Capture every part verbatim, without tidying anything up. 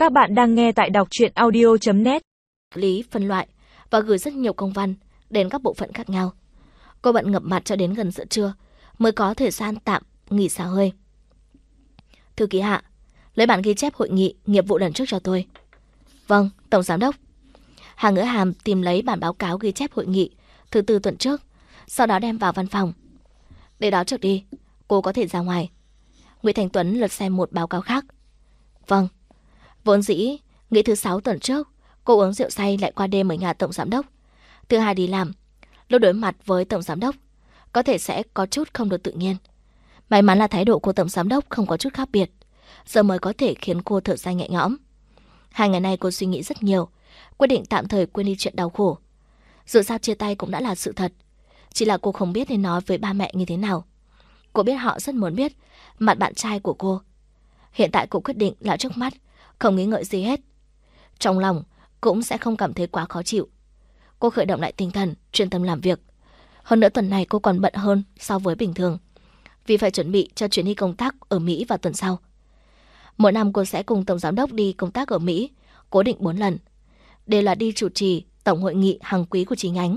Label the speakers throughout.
Speaker 1: Các bạn đang nghe tại đọc truyện audio chấm net.
Speaker 2: Lý phân loại và gửi rất nhiều công văn đến các bộ phận khác nhau. Cô bận ngập mặt cho đến gần giữa trưa mới có thời gian tạm nghỉ xả hơi. Thư ký Hạ, lấy bản ghi chép hội nghị nghiệp vụ lần trước cho tôi. Vâng, Tổng Giám đốc. Hà Ngữ Hàm tìm lấy bản báo cáo ghi chép hội nghị thứ tư tuần trước, sau đó đem vào văn phòng. Để đó trước đi, cô có thể ra ngoài. Nguyễn Thành Tuấn lật xem một báo cáo khác. Vâng. Vốn dĩ, nghĩ thứ sáu tuần trước, cô uống rượu say lại qua đêm ở nhà Tổng Giám đốc. Thứ hai đi làm, lúc đối mặt với Tổng Giám đốc, có thể sẽ có chút không được tự nhiên. May mắn là thái độ của Tổng Giám đốc không có chút khác biệt, giờ mới có thể khiến cô thở dài nhẹ nhõm. Hai ngày nay cô suy nghĩ rất nhiều, quyết định tạm thời quên đi chuyện đau khổ. Dù sao chia tay cũng đã là sự thật, chỉ là cô không biết nên nói với ba mẹ như thế nào. Cô biết họ rất muốn biết mặt bạn trai của cô. Hiện tại cô quyết định là trước mắt, không nghĩ ngợi gì hết. Trong lòng cũng sẽ không cảm thấy quá khó chịu. Cô khởi động lại tinh thần, chuyên tâm làm việc. Hơn nữa tuần này cô còn bận hơn so với bình thường, vì phải chuẩn bị cho chuyến đi công tác ở Mỹ vào tuần sau. Mỗi năm cô sẽ cùng Tổng Giám đốc đi công tác ở Mỹ, cố định bốn lần. Đều là đi chủ trì tổng hội nghị hàng quý của chi nhánh.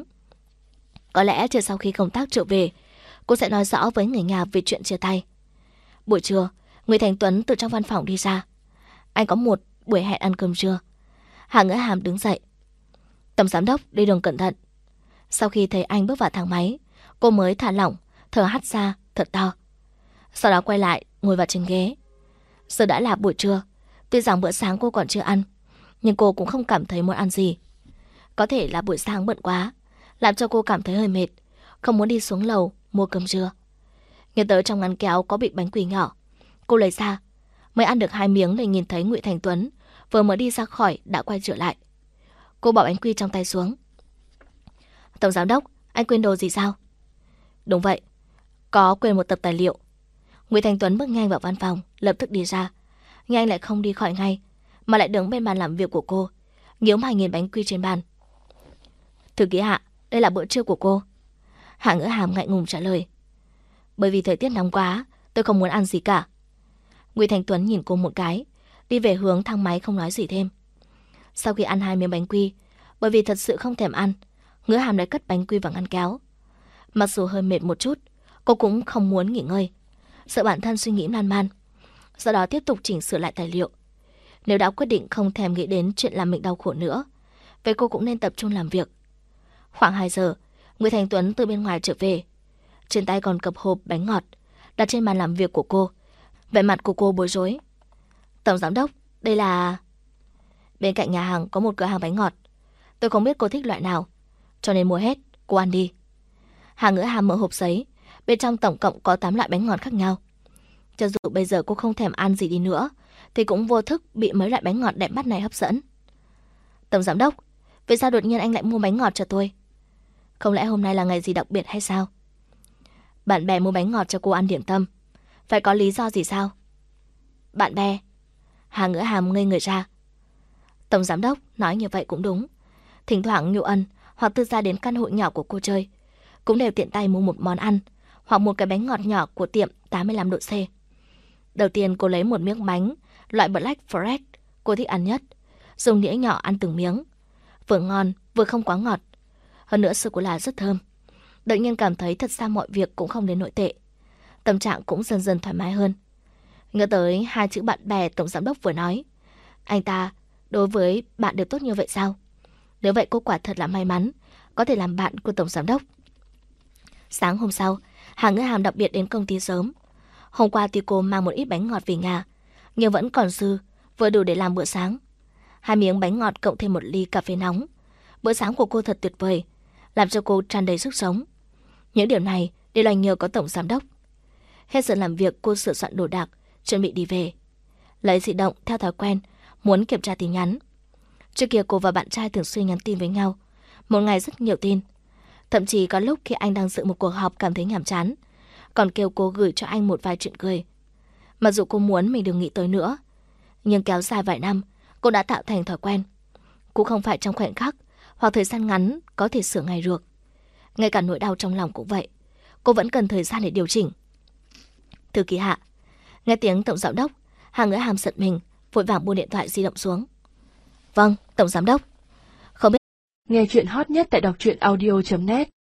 Speaker 2: Có lẽ chờ sau khi công tác trở về, cô sẽ nói rõ với người nhà về chuyện chia tay. Buổi trưa, Nguyễn Thành Tuấn từ trong văn phòng đi ra. Anh có một buổi hẹn ăn cơm trưa. Hà Ngữ Hàm đứng dậy. Tổng Giám đốc đi đường cẩn thận. Sau khi thấy anh bước vào thang máy, cô mới thả lỏng, thở hắt ra thật to. Sau đó quay lại ngồi vào trên ghế. Giờ đã là buổi trưa, tuy rằng bữa sáng cô còn chưa ăn, nhưng cô cũng không cảm thấy muốn ăn gì. Có thể là buổi sáng bận quá, làm cho cô cảm thấy hơi mệt, không muốn đi xuống lầu mua cơm trưa. Nhớ tới trong ngăn kéo có bịch bánh quỳ nhỏ, cô lấy ra. Mới ăn được hai miếng thì nhìn thấy Nguyễn Thành Tuấn vừa mới đi ra khỏi đã quay trở lại. Cô bỏ bánh quy trong tay xuống. Tổng Giám đốc, anh quên đồ gì sao? Đúng vậy, có quên một tập tài liệu. Nguyễn Thành Tuấn bước nhanh vào văn phòng, lập tức đi ra. Nhưng anh lại không đi khỏi ngay, mà lại đứng bên bàn làm việc của cô, nhíu mày nhìn bánh quy trên bàn. Thư ký Hạ, đây là bữa trưa của cô. Hạ Ngữ Hàm ngại ngùng trả lời. Bởi vì thời tiết nóng quá, tôi không muốn ăn gì cả. Nguyễn Thành Tuấn nhìn cô một cái, đi về hướng thang máy không nói gì thêm. Sau khi ăn hai miếng bánh quy, bởi vì thật sự không thèm ăn, Ngữ Hàm đã cất bánh quy vào ngăn kéo. Mặc dù hơi mệt một chút, cô cũng không muốn nghỉ ngơi, sợ bản thân suy nghĩ lan man. Sau đó tiếp tục chỉnh sửa lại tài liệu. Nếu đã quyết định không thèm nghĩ đến chuyện làm mình đau khổ nữa, vậy cô cũng nên tập trung làm việc. Khoảng hai giờ, Nguyễn Thành Tuấn từ bên ngoài trở về. Trên tay còn cặp hộp bánh ngọt đặt trên bàn làm việc của cô. Vẻ mặt của cô bối rối. Tổng Giám đốc, đây là... Bên cạnh nhà hàng có một cửa hàng bánh ngọt. Tôi không biết cô thích loại nào, cho nên mua hết, cô ăn đi. Hà Ngữ Hàm mở hộp giấy. Bên trong tổng cộng có tám loại bánh ngọt khác nhau. Cho dù bây giờ cô không thèm ăn gì đi nữa, thì cũng vô thức bị mấy loại bánh ngọt đẹp mắt này hấp dẫn. Tổng Giám đốc, vì sao đột nhiên anh lại mua bánh ngọt cho tôi? Không lẽ hôm nay là ngày gì đặc biệt hay sao? Bạn bè mua bánh ngọt cho cô ăn điểm tâm, phải có lý do gì sao? Bạn bè? Hà Ngữ Hàm ngây người ra. Tổng Giám đốc nói như vậy cũng đúng. Thỉnh thoảng Nhu Ân hoặc Tư Gia đến căn hộ nhỏ của cô chơi, cũng đều tiện tay mua một món ăn hoặc một cái bánh ngọt nhỏ của tiệm tám mươi lăm độ C. Đầu tiên cô lấy một miếng bánh loại Black Forest cô thích ăn nhất, dùng đĩa nhỏ ăn từng miếng. Vừa ngon vừa không quá ngọt, hơn nữa sô-cô-la rất thơm. Đột nhiên cảm thấy thật ra mọi việc cũng không đến nỗi tệ, tâm trạng cũng dần dần thoải mái hơn. Nhớ tới hai chữ bạn bè Tổng Giám đốc vừa nói, anh ta đối với bạn đều tốt như vậy sao? Nếu vậy cô quả thật là may mắn có thể làm bạn của Tổng Giám đốc. Sáng hôm sau, Hà Ngữ Hàm đặc biệt đến công ty sớm. Hôm qua tuy cô mang một ít bánh ngọt về nhà, nhưng vẫn còn dư, vừa đủ để làm bữa sáng. Hai miếng bánh ngọt cộng thêm một ly cà phê nóng. Bữa sáng của cô thật tuyệt vời, làm cho cô tràn đầy sức sống. Những điều này đều là nhờ có Tổng Giám đốc. Hết giờ làm việc, cô sửa soạn đồ đạc, chuẩn bị đi về. Lấy di động theo thói quen, muốn kiểm tra tin nhắn. Trước kia cô và bạn trai thường xuyên nhắn tin với nhau, một ngày rất nhiều tin. Thậm chí có lúc khi anh đang dự một cuộc họp cảm thấy nhàm chán, còn kêu cô gửi cho anh một vài chuyện cười. Mặc dù cô muốn mình đừng nghĩ tới nữa, nhưng kéo dài vài năm, cô đã tạo thành thói quen. Cũng không phải trong khoảnh khắc hoặc thời gian ngắn có thể sửa ngay được. Ngay cả nỗi đau trong lòng cũng vậy, cô vẫn cần thời gian để điều chỉnh. Thư ký Hạ. Nghe tiếng Tổng Giám đốc, Hà Ngữ Hàm giật mình, vội vàng buông điện thoại di động xuống. Vâng, Tổng Giám đốc. Không biết.
Speaker 1: Nghe chuyện hot nhất tại đọc truyện audio chấm net.